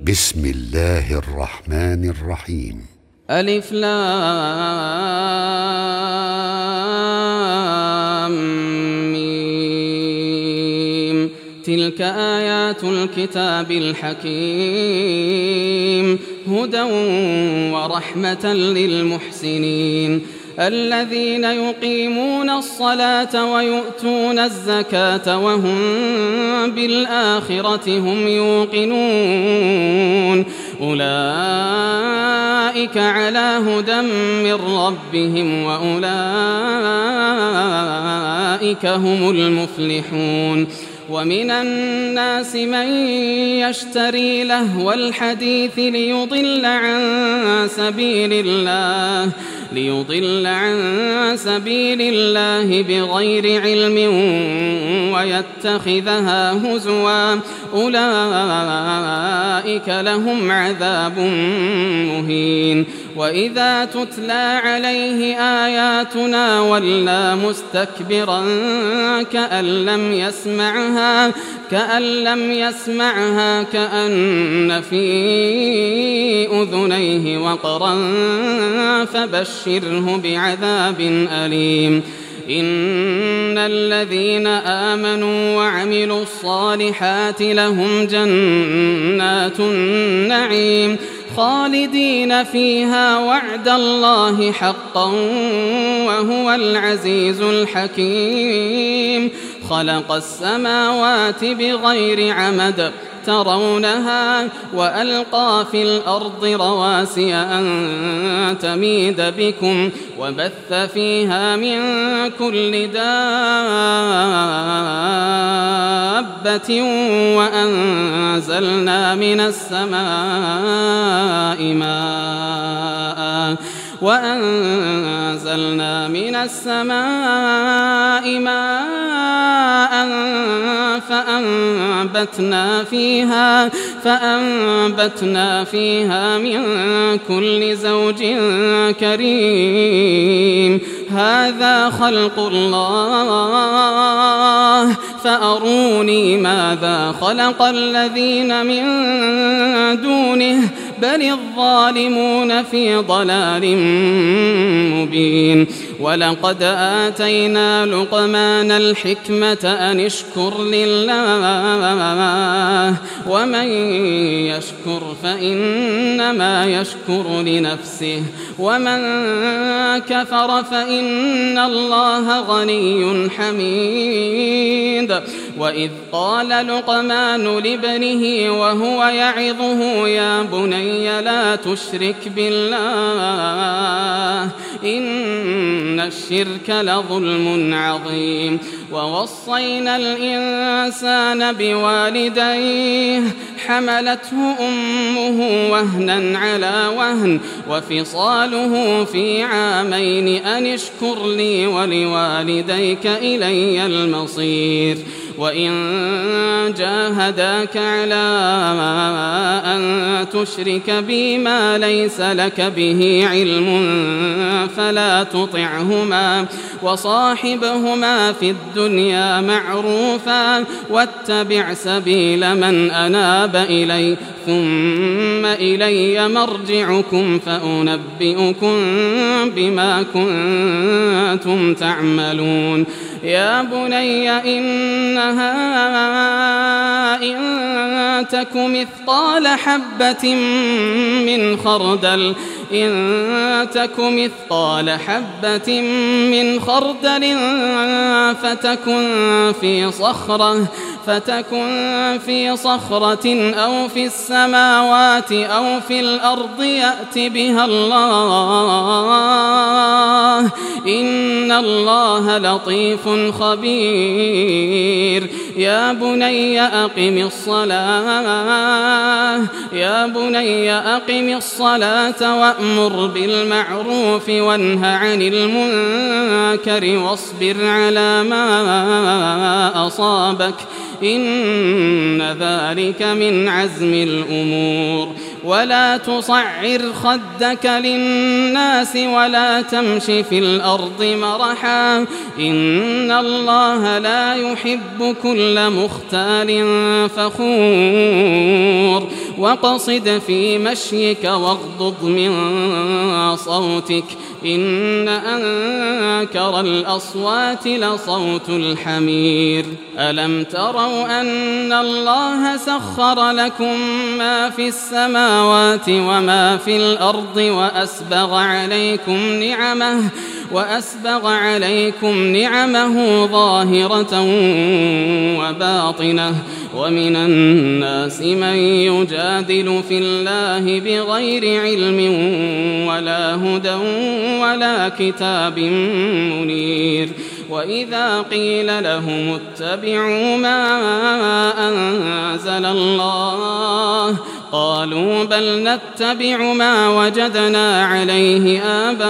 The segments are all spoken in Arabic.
بسم الله الرحمن الرحيم. ألف لام ميم. تلك آيات الكتاب الحكيم هدى ورحمة للمحسنين الذين يقيمون الصلاة ويؤتون الزكاة وهم بالآخرة هم يوقنون أولئك على هدى من ربهم وأولئك هم المفلحون. ومن الناس من يشتري لهو الحديث ليضل عن سبيل الله بغير علم ويتخذها هزوا أولئك لهم عذاب مهين. وإذا تتلى عليه آياتنا ولى مستكبرا كأن لم يسمعها كأن في أذنيه وقرا فبشره بعذاب أليم. إن الذين آمنوا وعملوا الصالحات لهم جنات النعيم خالدين فيها وعد الله حقا وهو العزيز الحكيم. خلق السماوات بغير عمد ترونها وألقى في الأرض رواسي أن تميد بكم وبث فيها من كل دابة وأنزلنا من السماء ماء فأنبتنا فيها من كل زوج كريم. هذا خلق الله فأروني ماذا خلق الذين من دونه بل الظالمون في ضلال مبين. ولقد آتينا لقمان الحكمة أن اشكر لله ومن يشكر فإنما يشكر لنفسه ومن كفر فإن الله غني حميد. وإذ قال لقمان لابنه وهو يعظه يا بني لا تشرك بالله إن الشرك لظلم عظيم. ووصينا الإنسان بوالديه حملته أمه وهنا على وهن وفصاله في عامين أن اشكر لي ولوالديك إلي المصير. وإن جاهداك على أن تشرك بي ما ليس لك به علم فلا تطعهما وصاحبهما في الدنيا معروفا واتبع سبيل من أناب إلي ثم إلي مرجعكم فأنبئكم بما كنتم تعملون. يا بني إنها إن تك مثقال حبة من خردل فتكن في صخرة أو في السماوات أو في الأرض يأت بها الله إن الله لطيف خبير. يا بني أقم الصلاة وأمر بالمعروف وانه عن المنكر واصبر على ما أصابك إن ذلك من عزم الأمور. ولا تصعر خدك للناس ولا تمش في الأرض مرحا إن الله لا يحب كل مختال فخور واقصد في مشيك واغضض من صوتك إن أنكر الأصوات لصوت الحمير ألم تروا أن الله سخر لكم ما في السماوات وما في الأرض وأسبغ عليكم نعمه ظاهرة وباطنة ومن الناس من يجادل في الله بغير علم ولا هدى ولا كتاب منير وإذا قيل لهم اتبعوا ما أنزل الله قالوا بل نتبع ما وجدنا عليه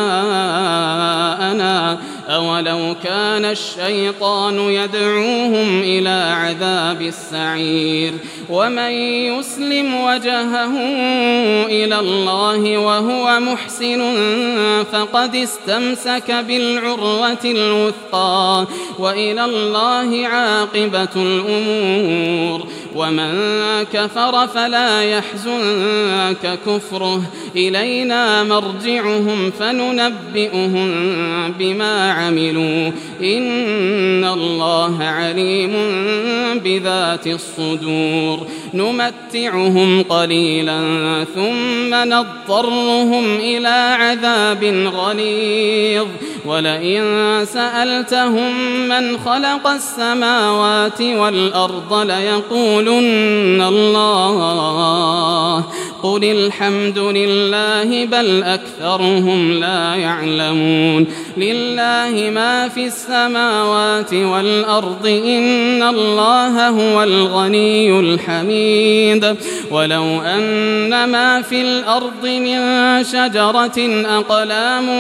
آباءنا أولو كان الشيطان يدعوهم إلى عذاب السعير ومن يسلم وجهه إلى الله وهو محسن فقد استمسك بالعروة الوثقى وإلى الله عاقبة الأمور ومن كفر فلا يحزنك كفره إلينا مرجعهم فننبئهم بما عملوا إن الله عليم بذات الصدور نمتعهم قليلا ثم نضطرهم إلى عذاب غليظ ولئن سألتهم من خلق السماوات والأرض ليقولن الله قل الحمد لله بل أكثرهم لا يعلمون لله ما في السماوات والأرض إن الله هو الغني الحميد ولو أن ما في الأرض من شجرة أقلام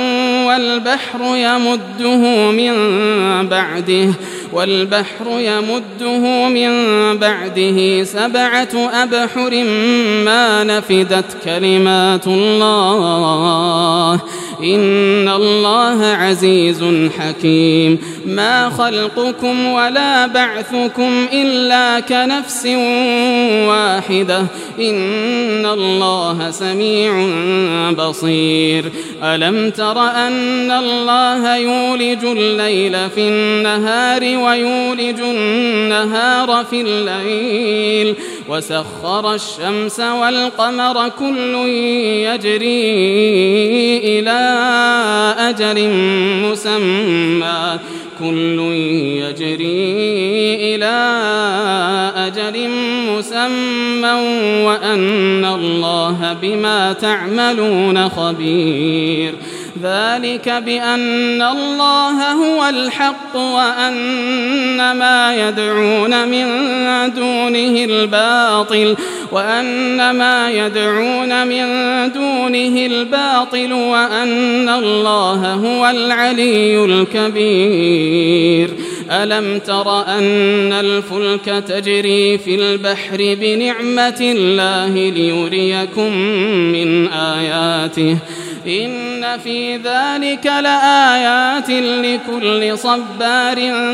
والبحر يمده من بعده 7 أبحر ما نفدت كلمات الله إن الله عزيز حكيم ما خلقكم ولا بعثكم إلا كنفس واحدة إن الله سميع بصير ألم تر أن الله يولج الليل في النهار ويولج النهار في الليل وسخر الشمس والقمر كل يجري إلى أجل مسمى وأن الله بما تعملون خبير ذلك بأن الله هو الحق وأن ما يدعون من دونه الباطل وأن الله هو العلي الكبير ألم تر أن الفلك تجري في البحر بنعمة الله ليريكم من آياته إن في ذلك لآيات لكل صبار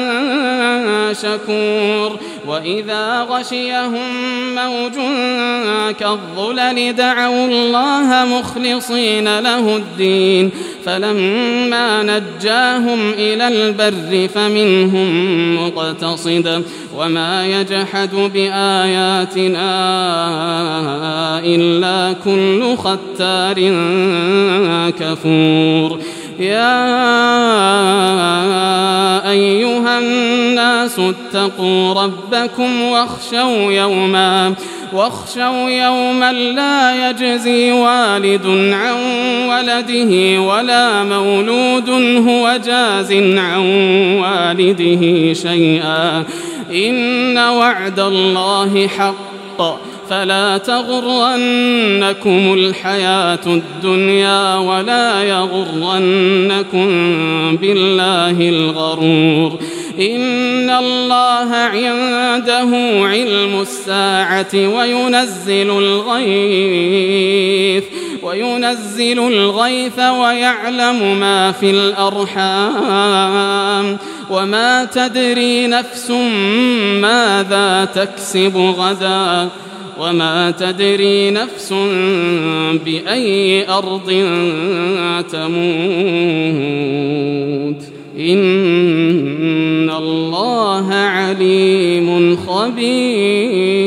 شكور وإذا غشيهم موج كالظلل دعوا الله مخلصين له الدين فلما نجاهم إلى البر فمنهم مقتصد وما يجحد بآياتنا إلا كل ختار كفور يا أيها الناس اتقوا ربكم واخشوا يوما لا يجزي والد عن ولده ولا مولود هو جاز عن والده شيئا إن وعد الله حق فلا تغرنكم الحياة الدنيا ولا يغرنكم بالله الغرور إن الله عنده علم الساعة وينزل الغيث ويعلم ما في الأرحام وما تدري نفس ماذا تكسب غدا وما تدري نفس بأي أرض تموت إن الله عليم خبير.